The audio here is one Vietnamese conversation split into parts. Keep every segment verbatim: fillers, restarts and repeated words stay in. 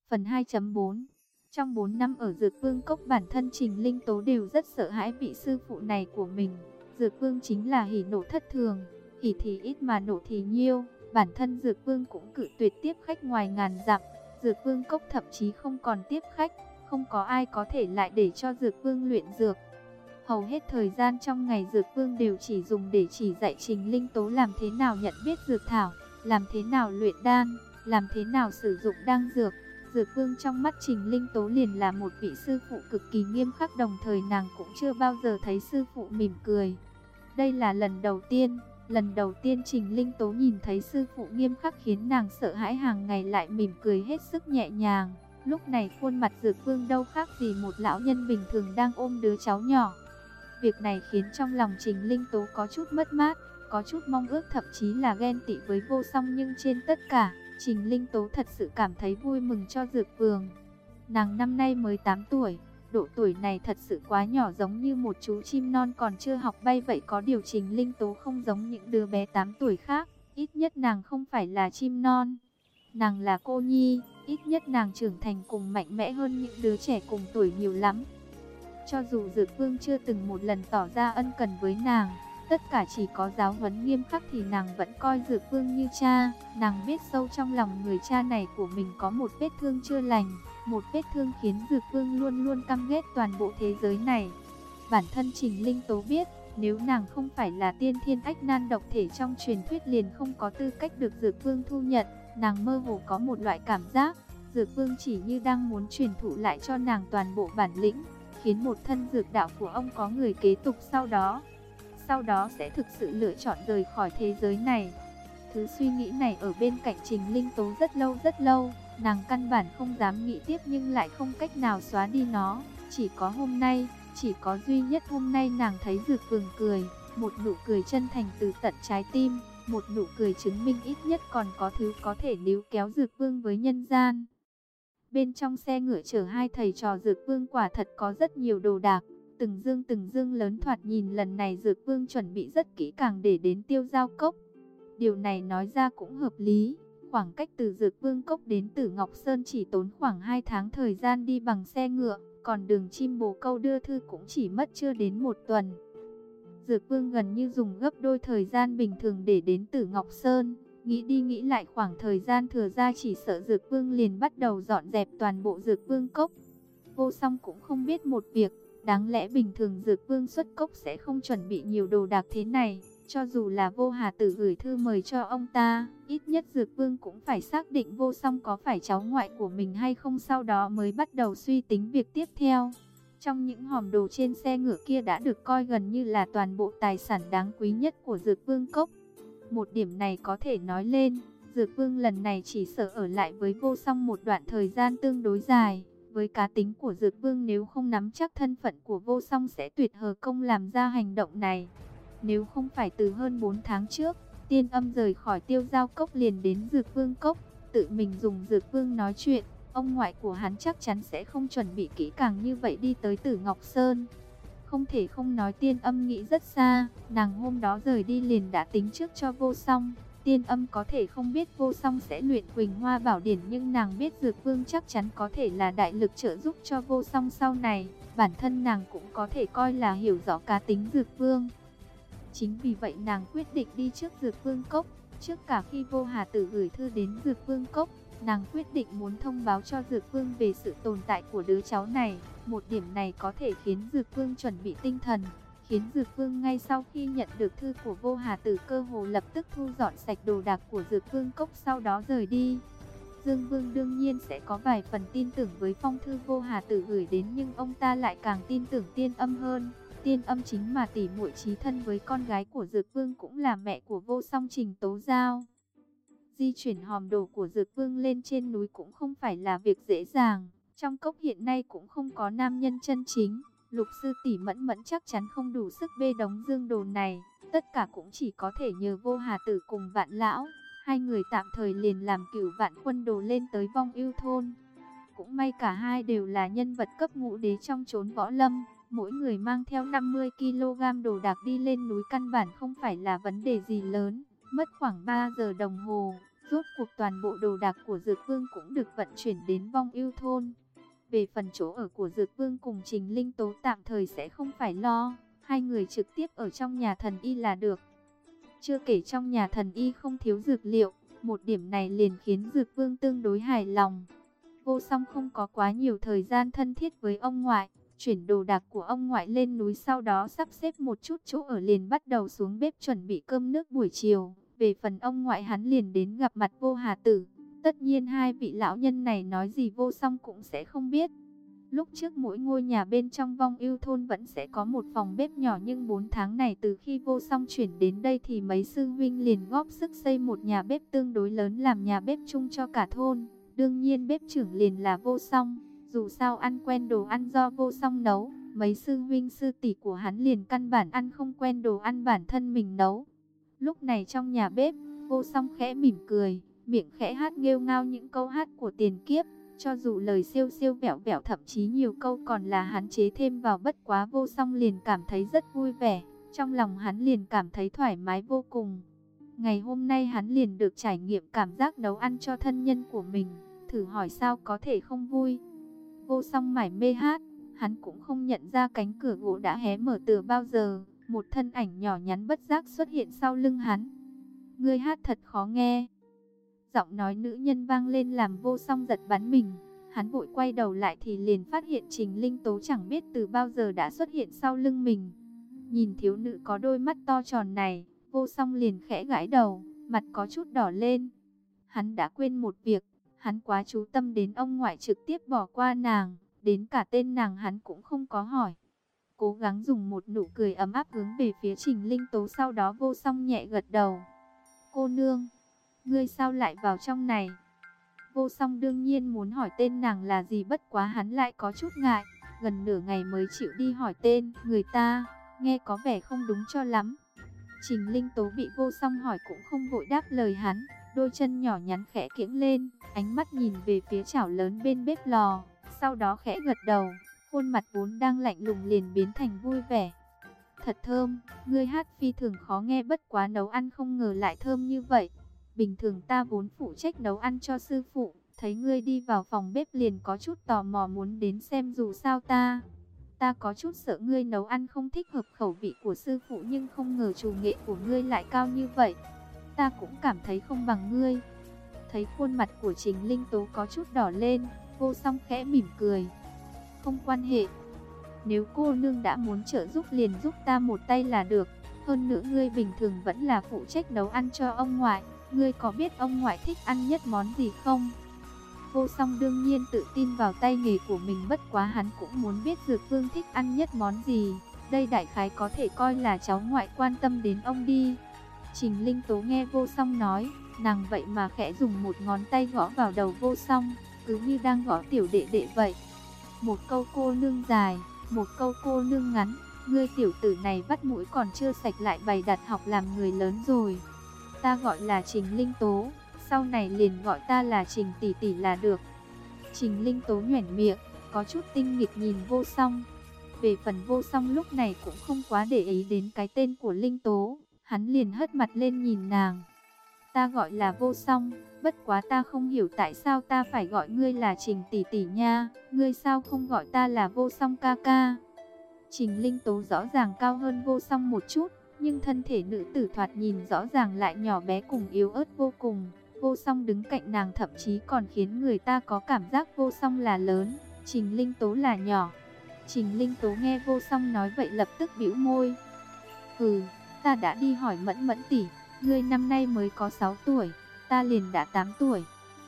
Phần hai chấm bốn. Trong bốn năm ở Dược Vương Cốc, bản thân Trình Linh Tố đều rất sợ hãi vị sư phụ này của mình. Dược Vương chính là hỉ nộ thất thường, hỉ thì ít mà nộ thì nhiêu. Bản thân Dược Vương cũng cự tuyệt tiếp khách ngoài ngàn dặm. Dược Vương Cốc thậm chí không còn tiếp khách, không có ai có thể lại để cho Dược Vương luyện dược. Hầu hết thời gian trong ngày Dược Vương đều chỉ dùng để chỉ dạy Trình Linh Tố làm thế nào nhận biết dược thảo, làm thế nào luyện đan, làm thế nào sử dụng đan dược. Dược Vương trong mắt Trình Linh Tố liền là một vị sư phụ cực kỳ nghiêm khắc, đồng thời nàng cũng chưa bao giờ thấy sư phụ mỉm cười. Đây là lần đầu tiên, lần đầu tiên Trình Linh Tố nhìn thấy sư phụ nghiêm khắc khiến nàng sợ hãi, hàng ngày lại mỉm cười hết sức nhẹ nhàng. Lúc này khuôn mặt Dược Vương đâu khác gì một lão nhân bình thường đang ôm đứa cháu nhỏ. Việc này khiến trong lòng Trình Linh Tố có chút mất mát, có chút mong ước, thậm chí là ghen tị với Vô Song, nhưng trên tất cả, Trình Linh Tố thật sự cảm thấy vui mừng cho Dược Vương. Nàng năm nay mới tám tuổi, độ tuổi này thật sự quá nhỏ, giống như một chú chim non còn chưa học bay vậy. Có điều Trình Linh Tố không giống những đứa bé tám tuổi khác, ít nhất nàng không phải là chim non. Nàng là cô nhi, ít nhất nàng trưởng thành cùng mạnh mẽ hơn những đứa trẻ cùng tuổi nhiều lắm. Cho dù Dược Vương chưa từng một lần tỏ ra ân cần với nàng, tất cả chỉ có giáo huấn nghiêm khắc, thì nàng vẫn coi Dược Vương như cha. Nàng biết sâu trong lòng người cha này của mình có một vết thương chưa lành, một vết thương khiến Dược Vương luôn luôn căm ghét toàn bộ thế giới này. Bản thân Trình Linh Tố biết, nếu nàng không phải là tiên thiên ách nan độc thể trong truyền thuyết liền không có tư cách được Dược Vương thu nhận. Nàng mơ hồ có một loại cảm giác, Dược Vương chỉ như đang muốn truyền thụ lại cho nàng toàn bộ bản lĩnh, khiến một thân dược đạo của ông có người kế tục sau đó. Sau đó sẽ thực sự lựa chọn rời khỏi thế giới này. Thứ suy nghĩ này ở bên cạnh Trình Linh Tố rất lâu rất lâu. Nàng căn bản không dám nghĩ tiếp, nhưng lại không cách nào xóa đi nó. Chỉ có hôm nay, chỉ có duy nhất hôm nay nàng thấy Dược Vương cười. Một nụ cười chân thành từ tận trái tim. Một nụ cười chứng minh ít nhất còn có thứ có thể níu kéo Dược Vương với nhân gian. Bên trong xe ngựa chở hai thầy trò Dược Vương quả thật có rất nhiều đồ đạc. Từng dương từng dương lớn, thoạt nhìn lần này Dược Vương chuẩn bị rất kỹ càng để đến Tiêu Giao Cốc. Điều này nói ra cũng hợp lý. Khoảng cách từ Dược Vương Cốc đến Tử Ngọc Sơn chỉ tốn khoảng hai tháng thời gian đi bằng xe ngựa. Còn đường chim bồ câu đưa thư cũng chỉ mất chưa đến một tuần. Dược Vương gần như dùng gấp đôi thời gian bình thường để đến Tử Ngọc Sơn. Nghĩ đi nghĩ lại, khoảng thời gian thừa ra chỉ sợ Dược Vương liền bắt đầu dọn dẹp toàn bộ Dược Vương Cốc. Vô Song cũng không biết một việc. Đáng lẽ bình thường Dược Vương xuất cốc sẽ không chuẩn bị nhiều đồ đạc thế này. Cho dù là Vô Hà Tử gửi thư mời cho ông ta, ít nhất Dược Vương cũng phải xác định Vô Song có phải cháu ngoại của mình hay không, sau đó mới bắt đầu suy tính việc tiếp theo. Trong những hòm đồ trên xe ngựa kia đã được coi gần như là toàn bộ tài sản đáng quý nhất của Dược Vương Cốc. Một điểm này có thể nói lên, Dược Vương lần này chỉ sợ ở lại với Vô Song một đoạn thời gian tương đối dài. Với cá tính của Dược Vương, nếu không nắm chắc thân phận của Vô Song sẽ tuyệt hờ công làm ra hành động này. Nếu không phải từ hơn bốn tháng trước, Tiên Âm rời khỏi Tiêu Giao Cốc liền đến Dược Vương Cốc, tự mình dùng Dược Vương nói chuyện, ông ngoại của hắn chắc chắn sẽ không chuẩn bị kỹ càng như vậy đi tới Tử Ngọc Sơn. Không thể không nói Tiên Âm nghĩ rất xa, nàng hôm đó rời đi liền đã tính trước cho Vô Song. Tiên Âm có thể không biết Vô Song sẽ luyện Quỳnh Hoa Bảo Điển, nhưng nàng biết Dược Vương chắc chắn có thể là đại lực trợ giúp cho Vô Song sau này. Bản thân nàng cũng có thể coi là hiểu rõ cá tính Dược Vương. Chính vì vậy nàng quyết định đi trước Dược Vương Cốc. Trước cả khi Vô Hà Tử gửi thư đến Dược Vương Cốc, nàng quyết định muốn thông báo cho Dược Vương về sự tồn tại của đứa cháu này. Một điểm này có thể khiến Dược Vương chuẩn bị tinh thần, khiến Dược Vương ngay sau khi nhận được thư của Vô Hà Tử cơ hồ lập tức thu dọn sạch đồ đạc của Dược Vương Cốc, sau đó rời đi. Dương Vương đương nhiên sẽ có vài phần tin tưởng với phong thư Vô Hà Tử gửi đến, nhưng ông ta lại càng tin tưởng Tiên Âm hơn. Tiên Âm chính mà tỉ muội chí thân với con gái của Dược Vương, cũng là mẹ của Vô Song, Trình Tố Giao. Di chuyển hòm đồ của Dược Vương lên trên núi cũng không phải là việc dễ dàng. Trong cốc hiện nay cũng không có nam nhân chân chính. Lục sư tỷ Mẫn Mẫn chắc chắn không đủ sức bê đống dương đồ này. Tất cả cũng chỉ có thể nhờ Vô Hà Tử cùng Vạn Lão. Hai người tạm thời liền làm Cửu Vạn quân đồ lên tới Vong Ưu thôn. Cũng may cả hai đều là nhân vật cấp ngũ đế trong chốn võ lâm. Mỗi người mang theo năm mươi ki lô gam đồ đạc đi lên núi căn bản không phải là vấn đề gì lớn. Mất khoảng ba giờ đồng hồ, Rốt cuộc toàn bộ đồ đạc của Dược Vương cũng được vận chuyển đến Vong Ưu thôn. Về phần chỗ ở của Dược Vương cùng Trình Linh Tố tạm thời sẽ không phải lo, hai người trực tiếp ở trong nhà thần y là được. Chưa kể trong nhà thần y không thiếu dược liệu, một điểm này liền khiến Dược Vương tương đối hài lòng. Vô Song không có quá nhiều thời gian thân thiết với ông ngoại, chuyển đồ đạc của ông ngoại lên núi, sau đó sắp xếp một chút chỗ ở liền bắt đầu xuống bếp chuẩn bị cơm nước buổi chiều. Về phần ông ngoại hắn liền đến gặp mặt Vô Hà Tử. Tất nhiên hai vị lão nhân này nói gì Vô Song cũng sẽ không biết. Lúc trước mỗi ngôi nhà bên trong Vong Ưu thôn vẫn sẽ có một phòng bếp nhỏ, nhưng bốn tháng này từ khi Vô Song chuyển đến đây thì mấy sư huynh liền góp sức xây một nhà bếp tương đối lớn làm nhà bếp chung cho cả thôn. Đương nhiên bếp trưởng liền là Vô Song, dù sao ăn quen đồ ăn do Vô Song nấu, mấy sư huynh sư tỷ của hắn liền căn bản ăn không quen đồ ăn bản thân mình nấu. Lúc này trong nhà bếp, Vô Song khẽ mỉm cười, miệng khẽ hát nghêu ngao những câu hát của tiền kiếp. Cho dù lời siêu siêu vẹo vẹo, thậm chí nhiều câu còn là hắn chế thêm vào, bất quá Vô Song liền cảm thấy rất vui vẻ. Trong lòng hắn liền cảm thấy thoải mái vô cùng. Ngày hôm nay hắn liền được trải nghiệm cảm giác nấu ăn cho thân nhân của mình, thử hỏi sao có thể không vui. Vô Song mải mê hát, hắn cũng không nhận ra cánh cửa gỗ đã hé mở từ bao giờ. Một thân ảnh nhỏ nhắn bất giác xuất hiện sau lưng hắn. Ngươi hát thật khó nghe. Giọng nói nữ nhân vang lên làm Vô Song giật bắn mình. Hắn vội quay đầu lại thì liền phát hiện Trình Linh Tố chẳng biết từ bao giờ đã xuất hiện sau lưng mình. Nhìn thiếu nữ có đôi mắt to tròn này, Vô Song liền khẽ gãi đầu, mặt có chút đỏ lên. Hắn đã quên một việc, hắn quá chú tâm đến ông ngoại trực tiếp bỏ qua nàng, đến cả tên nàng hắn cũng không có hỏi. Cố gắng dùng một nụ cười ấm áp hướng về phía Trình Linh Tố, sau đó Vô Song nhẹ gật đầu. Cô nương, ngươi sao lại vào trong này? Vô Song đương nhiên muốn hỏi tên nàng là gì, bất quá hắn lại có chút ngại, gần nửa ngày mới chịu đi hỏi tên người ta, nghe có vẻ không đúng cho lắm. Trình Linh Tố bị Vô Song hỏi cũng không vội đáp lời hắn, đôi chân nhỏ nhắn khẽ kiễng lên, ánh mắt nhìn về phía chảo lớn bên bếp lò, sau đó khẽ gật đầu, khuôn mặt vốn đang lạnh lùng liền biến thành vui vẻ. Thật thơm, ngươi hát phi thường khó nghe, bất quá nấu ăn không ngờ lại thơm như vậy. Bình thường ta vốn phụ trách nấu ăn cho sư phụ, thấy ngươi đi vào phòng bếp liền có chút tò mò muốn đến xem, dù sao ta Ta có chút sợ ngươi nấu ăn không thích hợp khẩu vị của sư phụ, nhưng không ngờ chủ nghệ của ngươi lại cao như vậy. Ta cũng cảm thấy không bằng ngươi. Thấy khuôn mặt của Trình Linh Tố có chút đỏ lên, Vô Song khẽ mỉm cười. Không quan hệ. Nếu cô nương đã muốn trợ giúp liền giúp ta một tay là được. Hơn nữa ngươi bình thường vẫn là phụ trách nấu ăn cho ông ngoại. Ngươi có biết ông ngoại thích ăn nhất món gì không? Vô Song đương nhiên tự tin vào tay nghề của mình, bất quá hắn cũng muốn biết Dược Vương thích ăn nhất món gì. Đây đại khái có thể coi là cháu ngoại quan tâm đến ông đi. Trình Linh Tố nghe Vô Song nói, nàng vậy mà khẽ dùng một ngón tay gõ vào đầu Vô Song, cứ như đang gõ tiểu đệ đệ vậy. Một câu cô nương dài, một câu cô nương ngắn, ngươi tiểu tử này bắt mũi còn chưa sạch lại bày đặt học làm người lớn rồi. Ta gọi là Trình Linh Tố, sau này liền gọi ta là Trình tỷ tỷ là được. Trình Linh Tố nhoẻn miệng, có chút tinh nghịch nhìn Vô Song. Về phần Vô Song lúc này cũng không quá để ý đến cái tên của Linh Tố, hắn liền hất mặt lên nhìn nàng. Ta gọi là Vô Song, bất quá ta không hiểu tại sao ta phải gọi ngươi là Trình tỷ tỷ nha, ngươi sao không gọi ta là Vô Song ca ca? Trình Linh Tố rõ ràng cao hơn Vô Song một chút, nhưng thân thể nữ tử thoạt nhìn rõ ràng lại nhỏ bé cùng yếu ớt vô cùng. Vô Song đứng cạnh nàng thậm chí còn khiến người ta có cảm giác Vô Song là lớn, Trình Linh Tố là nhỏ. Trình Linh Tố nghe Vô Song nói vậy lập tức bĩu môi. Ừ, ta đã đi hỏi Mẫn Mẫn tỷ, ngươi năm nay mới có sáu tuổi, ta liền đã tám tuổi.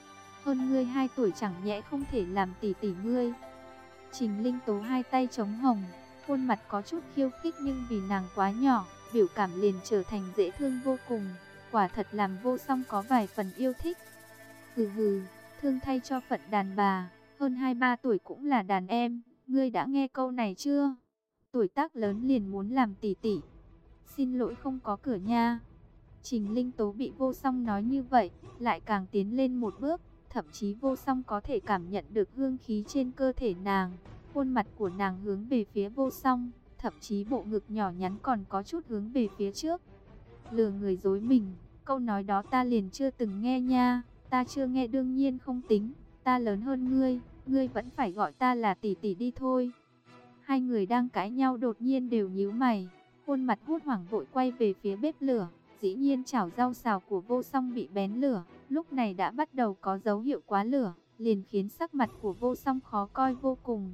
Hơn ngươi hai tuổi chẳng nhẽ không thể làm tỷ tỷ ngươi. Trình Linh Tố hai tay trống hồng, khuôn mặt có chút khiêu khích, nhưng vì nàng quá nhỏ, biểu cảm liền trở thành dễ thương vô cùng. Quả thật làm Vô Song có vài phần yêu thích. Hừ hừ, thương thay cho phận đàn bà, hơn hai ba tuổi cũng là đàn em, ngươi đã nghe câu này chưa? Tuổi tác lớn liền muốn làm tỷ tỷ. Xin lỗi không có cửa nha. Trình Linh Tố bị Vô Song nói như vậy, lại càng tiến lên một bước, thậm chí Vô Song có thể cảm nhận được hương khí trên cơ thể nàng. Khuôn mặt của nàng hướng về phía Vô Song, thậm chí bộ ngực nhỏ nhắn còn có chút hướng về phía trước. Lừa người dối mình, câu nói đó ta liền chưa từng nghe nha. Ta chưa nghe đương nhiên không tính, ta lớn hơn ngươi, ngươi vẫn phải gọi ta là tỷ tỷ đi thôi. Hai người đang cãi nhau đột nhiên đều nhíu mày, khuôn mặt hốt hoảng vội quay về phía bếp lửa. Dĩ nhiên chảo rau xào của Vô Song bị bén lửa, lúc này đã bắt đầu có dấu hiệu quá lửa, liền khiến sắc mặt của Vô Song khó coi vô cùng.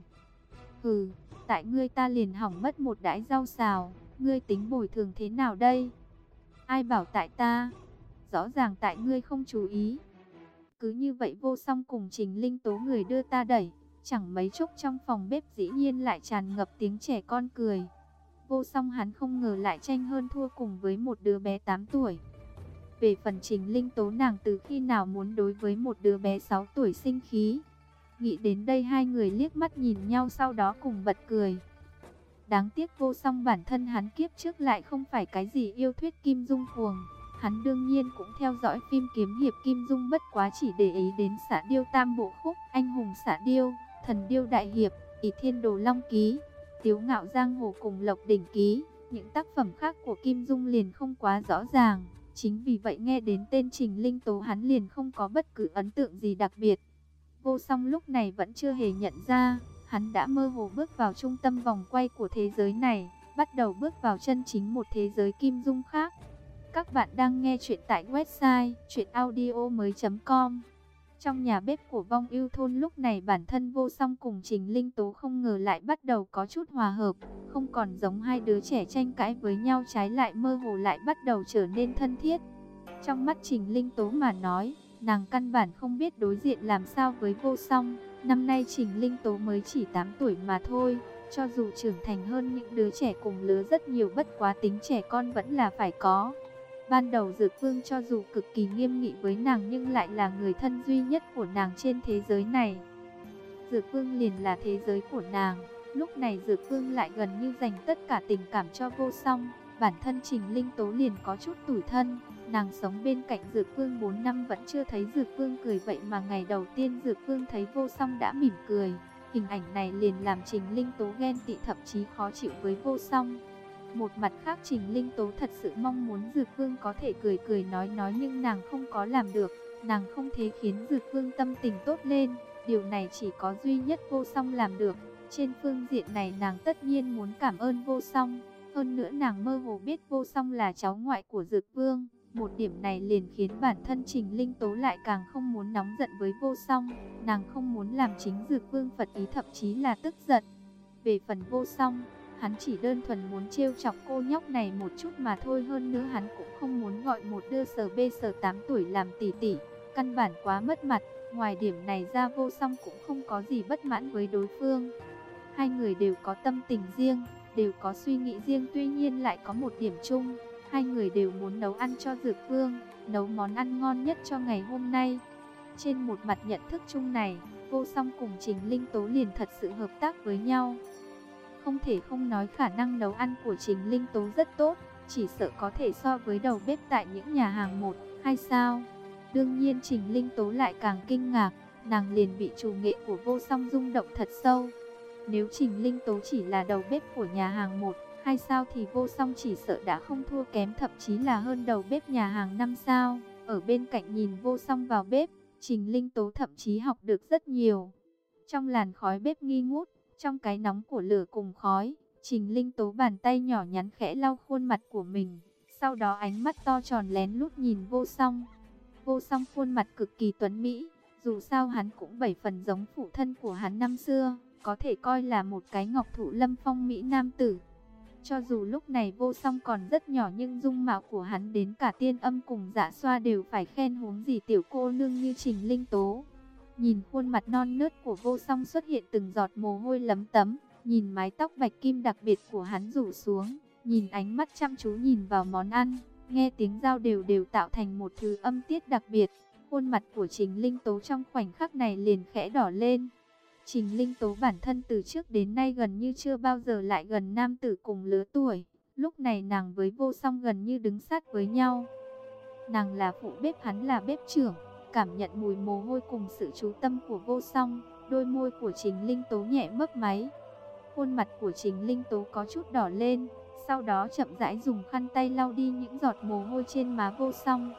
Hừ, tại ngươi ta liền hỏng mất một đãi rau xào, ngươi tính bồi thường thế nào đây? Ai bảo tại ta? Rõ ràng tại ngươi không chú ý. Cứ như vậy Vô Song cùng Trình Linh Tố người đưa ta đẩy, chẳng mấy chốc trong phòng bếp dĩ nhiên lại tràn ngập tiếng trẻ con cười. Vô Song hắn không ngờ lại tranh hơn thua cùng với một đứa bé tám tuổi. Về phần Trình Linh Tố, nàng từ khi nào muốn đối với một đứa bé sáu tuổi sinh khí. Nghĩ đến đây hai người liếc mắt nhìn nhau, sau đó cùng bật cười. Đáng tiếc Vô Song bản thân hắn kiếp trước lại không phải cái gì yêu thuyết Kim Dung cuồng. Hắn đương nhiên cũng theo dõi phim kiếm hiệp Kim Dung, bất quá chỉ để ý đến Xạ Điêu Tam Bộ Khúc, Anh Hùng Xạ Điêu, Thần Điêu Đại Hiệp, Ỷ Thiên Đồ Long Ký, Tiếu Ngạo Giang Hồ cùng Lộc Đỉnh Ký. Những tác phẩm khác của Kim Dung liền không quá rõ ràng. Chính vì vậy nghe đến tên Trình Linh Tố hắn liền không có bất cứ ấn tượng gì đặc biệt. Vô Song lúc này vẫn chưa hề nhận ra, hắn đã mơ hồ bước vào trung tâm vòng quay của thế giới này, bắt đầu bước vào chân chính một thế giới Kim Dung khác. Các bạn đang nghe chuyện tại website truyện audio mới chấm com. Trong nhà bếp của Vong Ưu Thôn lúc này bản thân Vô Song cùng Trình Linh Tố không ngờ lại bắt đầu có chút hòa hợp, không còn giống hai đứa trẻ tranh cãi với nhau, trái lại mơ hồ lại bắt đầu trở nên thân thiết. Trong mắt Trình Linh Tố mà nói, nàng căn bản không biết đối diện làm sao với Vô Song. Năm nay Trình Linh Tố mới chỉ tám tuổi mà thôi, cho dù trưởng thành hơn những đứa trẻ cùng lứa rất nhiều, bất quá tính trẻ con vẫn là phải có. Ban đầu Dược Vương cho dù cực kỳ nghiêm nghị với nàng nhưng lại là người thân duy nhất của nàng trên thế giới này. Dược Vương liền là thế giới của nàng. Lúc này Dược Vương lại gần như dành tất cả tình cảm cho Vô Song. Bản thân Trình Linh Tố liền có chút tủi thân. Nàng sống bên cạnh Dược Vương bốn năm vẫn chưa thấy Dược Vương cười, vậy mà ngày đầu tiên Dược Vương thấy Vô Song đã mỉm cười. Hình ảnh này liền làm Trình Linh Tố ghen tị, thậm chí khó chịu với Vô Song. Một mặt khác, Trình Linh Tố thật sự mong muốn Dược Vương có thể cười cười nói nói, nhưng nàng không có làm được. Nàng không thể khiến Dược Vương tâm tình tốt lên. Điều này chỉ có duy nhất Vô Song làm được. Trên phương diện này nàng tất nhiên muốn cảm ơn Vô Song. Hơn nữa nàng mơ hồ biết Vô Song là cháu ngoại của Dược Vương. Một điểm này liền khiến bản thân Trình Linh Tố lại càng không muốn nóng giận với Vô Song. Nàng không muốn làm chính Dược Vương phật ý, thậm chí là tức giận. Về phần Vô Song, hắn chỉ đơn thuần muốn trêu chọc cô nhóc này một chút mà thôi. Hơn nữa hắn cũng không muốn gọi một đứa sờ bê sờ tám tuổi làm tỷ tỷ, căn bản quá mất mặt. Ngoài điểm này ra, Vô Song cũng không có gì bất mãn với đối phương. Hai người đều có tâm tình riêng, đều có suy nghĩ riêng, tuy nhiên lại có một điểm chung. Hai người đều muốn nấu ăn cho Dược Vương, nấu món ăn ngon nhất cho ngày hôm nay. Trên một mặt nhận thức chung này, Vô Song cùng Trình Linh Tố liền thật sự hợp tác với nhau. Không thể không nói khả năng nấu ăn của Trình Linh Tố rất tốt, chỉ sợ có thể so với đầu bếp tại những nhà hàng một, hai sao. Đương nhiên Trình Linh Tố lại càng kinh ngạc, nàng liền bị chủ nghệ của Vô Song rung động thật sâu. Nếu Trình Linh Tố chỉ là đầu bếp của nhà hàng một, hai sao thì Vô Song chỉ sợ đã không thua kém, thậm chí là hơn đầu bếp nhà hàng năm sao. Ở bên cạnh nhìn Vô Song vào bếp, Trình Linh Tố thậm chí học được rất nhiều. Trong làn khói bếp nghi ngút, trong cái nóng của lửa cùng khói, Trình Linh Tố bàn tay nhỏ nhắn khẽ lau khuôn mặt của mình. Sau đó ánh mắt to tròn lén lút nhìn Vô Song. Vô Song khuôn mặt cực kỳ tuấn mỹ, dù sao hắn cũng bảy phần giống phụ thân của hắn năm xưa, có thể coi là một cái ngọc thụ lâm phong mỹ nam tử. Cho dù lúc này Vô Song còn rất nhỏ nhưng dung mạo của hắn đến cả Tiên Âm cùng Dạ Xoa đều phải khen, huống gì tiểu cô nương như Trình Linh Tố. Nhìn khuôn mặt non nớt của Vô Song xuất hiện từng giọt mồ hôi lấm tấm, nhìn mái tóc bạch kim đặc biệt của hắn rủ xuống, nhìn ánh mắt chăm chú nhìn vào món ăn, nghe tiếng dao đều đều tạo thành một thứ âm tiết đặc biệt. Khuôn mặt của Trình Linh Tố trong khoảnh khắc này liền khẽ đỏ lên. Trình Linh Tố bản thân từ trước đến nay gần như chưa bao giờ lại gần nam tử cùng lứa tuổi. Lúc này nàng với Vô Song gần như đứng sát với nhau. Nàng là phụ bếp, hắn là bếp trưởng. Cảm nhận mùi mồ hôi cùng sự chú tâm của Vô Song, đôi môi của Trình Linh Tố nhẹ mấp máy. Khuôn mặt của Trình Linh Tố có chút đỏ lên, sau đó chậm rãi dùng khăn tay lau đi những giọt mồ hôi trên má Vô Song.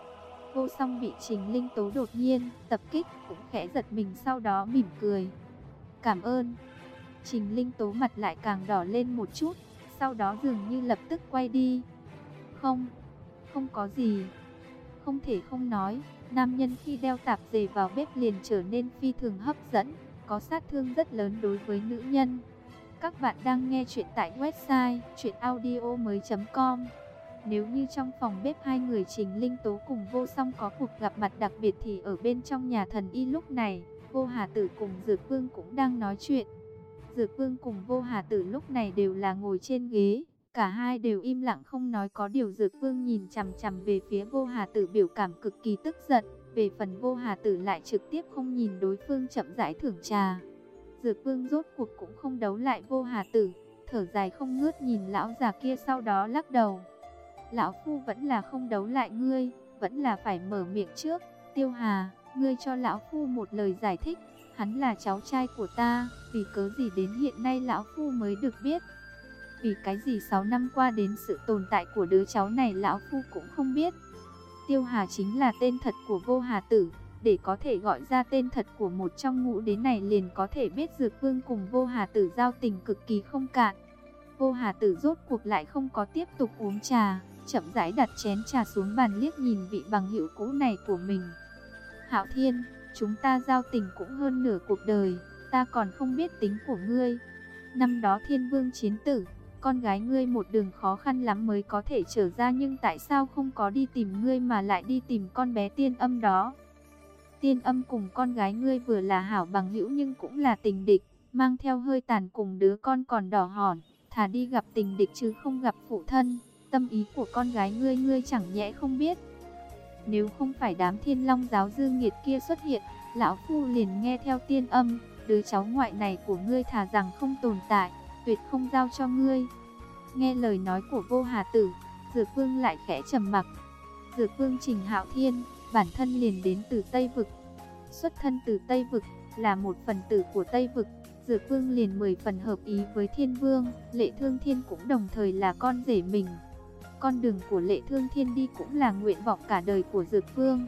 Vô Song bị Trình Linh Tố đột nhiên tập kích cũng khẽ giật mình, sau đó mỉm cười. Cảm ơn. Trình Linh Tố mặt lại càng đỏ lên một chút, sau đó dường như lập tức quay đi. Không, không có gì. Không thể không nói, nam nhân khi đeo tạp dề vào bếp liền trở nên phi thường hấp dẫn, có sát thương rất lớn đối với nữ nhân. Các bạn đang nghe chuyện tại website truyện audio mới chấm com. Nếu như trong phòng bếp hai người Trình Linh Tố cùng Vô Song có cuộc gặp mặt đặc biệt thì ở bên trong nhà thần y lúc này, Vô Hà Tử cùng Dược Vương cũng đang nói chuyện. Dược Vương cùng Vô Hà Tử lúc này đều là ngồi trên ghế, cả hai đều im lặng không nói, có điều Dược Vương nhìn chằm chằm về phía Vô Hà Tử biểu cảm cực kỳ tức giận, về phần Vô Hà Tử lại trực tiếp không nhìn đối phương chậm rãi thưởng trà. Dược Vương rốt cuộc cũng không đấu lại Vô Hà Tử, thở dài không ngớt nhìn lão già kia, sau đó lắc đầu. Lão phu vẫn là không đấu lại ngươi, vẫn là phải mở miệng trước. Tiêu Hà, ngươi cho lão phu một lời giải thích, hắn là cháu trai của ta, vì cớ gì đến hiện nay lão phu mới được biết. Vì cái gì sáu năm qua đến sự tồn tại của đứa cháu này lão phu cũng không biết. Tiêu Hà chính là tên thật của Vô Hà Tử, để có thể gọi ra tên thật của một trong ngũ đế này liền có thể biết Dược Vương cùng Vô Hà Tử giao tình cực kỳ không cạn. Vô Hà Tử rốt cuộc lại không có tiếp tục uống trà, chậm rãi đặt chén trà xuống bàn, liếc nhìn vị bằng hữu cũ này của mình. Hạo Thiên, chúng ta giao tình cũng hơn nửa cuộc đời, ta còn không biết tính của ngươi. Năm đó Thiên Vương chiến tử, con gái ngươi một đường khó khăn lắm mới có thể trở ra, nhưng tại sao không có đi tìm ngươi mà lại đi tìm con bé Tiên Âm đó? Tiên Âm cùng con gái ngươi vừa là hảo bằng hữu nhưng cũng là tình địch, mang theo hơi tàn cùng đứa con còn đỏ hòn, thà đi gặp tình địch chứ không gặp phụ thân. Tâm ý của con gái ngươi ngươi chẳng nhẽ không biết. Nếu không phải đám Thiên Long giáo dư nghiệt kia xuất hiện, lão phu liền nghe theo Tiên Âm, đứa cháu ngoại này của ngươi thà rằng không tồn tại, tuyệt không giao cho ngươi. Nghe lời nói của Vô Hà Tử, Dược Vương lại khẽ trầm mặc. Dược Vương Trình Hạo Thiên, bản thân liền đến từ Tây Vực, xuất thân từ Tây Vực, là một phần tử của Tây Vực. Dược Vương liền mười phần hợp ý với Thiên Vương. Lệ Thương Thiên cũng đồng thời là con rể mình. Con đường của Lệ Thương Thiên đi cũng là nguyện vọng cả đời của Dược Vương,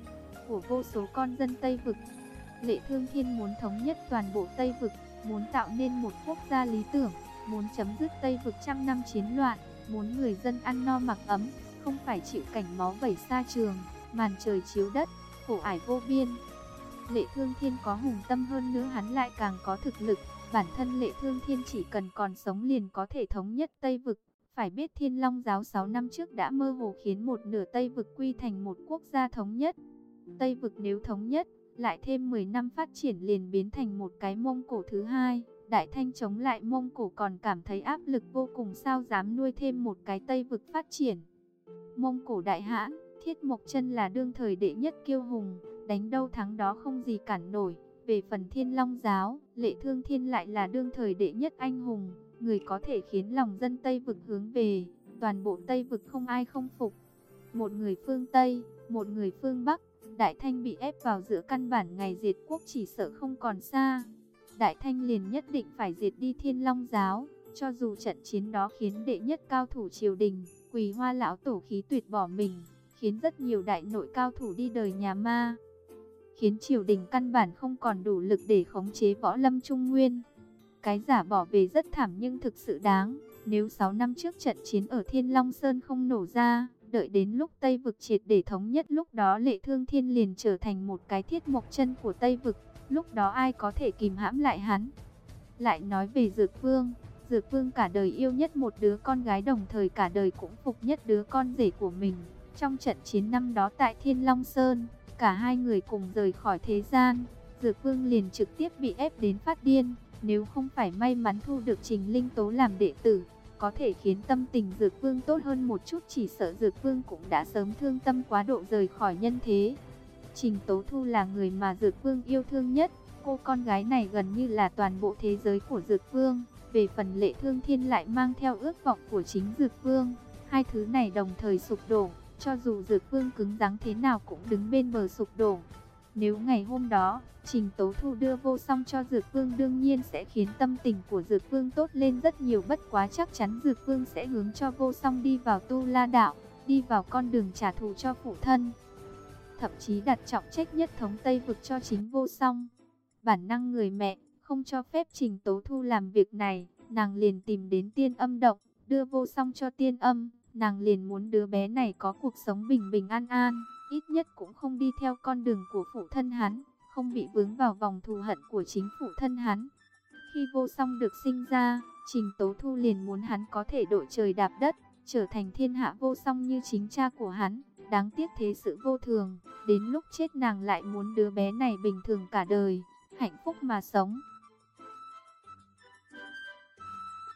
của vô số con dân Tây Vực. Lệ Thương Thiên muốn thống nhất toàn bộ Tây Vực, muốn tạo nên một quốc gia lý tưởng, muốn chấm dứt Tây Vực trăm năm chiến loạn, muốn người dân ăn no mặc ấm, không phải chịu cảnh máu vẩy xa trường, màn trời chiếu đất, khổ ải vô biên. Lệ Thương Thiên có hùng tâm hơn nữa, hắn lại càng có thực lực. Bản thân Lệ Thương Thiên chỉ cần còn sống liền có thể thống nhất Tây Vực. Phải biết Thiên Long giáo sáu năm trước đã mơ hồ khiến một nửa Tây Vực quy thành một quốc gia thống nhất. Tây Vực nếu thống nhất, lại thêm mười năm phát triển liền biến thành một cái Mông Cổ thứ hai. Đại Thanh chống lại Mông Cổ còn cảm thấy áp lực vô cùng, sao dám nuôi thêm một cái Tây Vực phát triển. Mông Cổ đại hãn, Thiết Mộc Chân là đương thời đệ nhất kiêu hùng, đánh đâu thắng đó không gì cản nổi. Về phần Thiên Long giáo, Lệ Thương Thiên lại là đương thời đệ nhất anh hùng, người có thể khiến lòng dân Tây Vực hướng về, toàn bộ Tây Vực không ai không phục. Một người phương Tây, một người phương Bắc, Đại Thanh bị ép vào giữa, căn bản ngày diệt quốc chỉ sợ không còn xa. Đại Thanh liền nhất định phải diệt đi Thiên Long giáo, cho dù trận chiến đó khiến đệ nhất cao thủ triều đình, Quỳ Hoa lão tổ khí tuyệt bỏ mình, khiến rất nhiều đại nội cao thủ đi đời nhà ma, khiến triều đình căn bản không còn đủ lực để khống chế võ lâm Trung Nguyên. Cái giả bỏ về rất thảm nhưng thực sự đáng. Nếu sáu năm trước trận chiến ở Thiên Long Sơn không nổ ra, đợi đến lúc Tây Vực triệt để thống nhất, lúc đó Lệ Thương Thiên liền trở thành một cái Thiết Mộc Chân của Tây Vực. Lúc đó ai có thể kìm hãm lại hắn? Lại nói về Dược Vương, Dược Vương cả đời yêu nhất một đứa con gái, đồng thời cả đời cũng phục nhất đứa con rể của mình. Trong trận chiến năm đó tại Thiên Long Sơn, cả hai người cùng rời khỏi thế gian, Dược Vương liền trực tiếp bị ép đến phát điên. Nếu không phải may mắn thu được Trình Linh Tố làm đệ tử, có thể khiến tâm tình Dược Vương tốt hơn một chút, chỉ sợ Dược Vương cũng đã sớm thương tâm quá độ rời khỏi nhân thế. Trình Tố Thu là người mà Dược Vương yêu thương nhất, cô con gái này gần như là toàn bộ thế giới của Dược Vương. Về phần Lệ Thương Thiên lại mang theo ước vọng của chính Dược Vương, hai thứ này đồng thời sụp đổ, cho dù Dược Vương cứng rắn thế nào cũng đứng bên bờ sụp đổ. Nếu ngày hôm đó, Trình Tố Thu đưa Vô Song cho Dược Vương, đương nhiên sẽ khiến tâm tình của Dược Vương tốt lên rất nhiều, bất quá chắc chắn Dược Vương sẽ hướng cho Vô Song đi vào Tu La đạo, đi vào con đường trả thù cho phụ thân. thậm chí đặt trọng trách nhất thống Tây Vực cho chính Vô Song. Bản năng người mẹ không cho phép Trình Tố Thu làm việc này, nàng liền tìm đến Tiên Âm động, đưa Vô Song cho Tiên Âm. Nàng liền muốn đứa bé này có cuộc sống bình bình an an, ít nhất cũng không đi theo con đường của phụ thân hắn, không bị vướng vào vòng thù hận của chính phụ thân hắn. Khi Vô Song được sinh ra, Trình Tố Thu liền muốn hắn có thể đội trời đạp đất, trở thành thiên hạ vô song như chính cha của hắn. Đáng tiếc thế sự vô thường, đến lúc chết nàng lại muốn đứa bé này bình thường cả đời, hạnh phúc mà sống.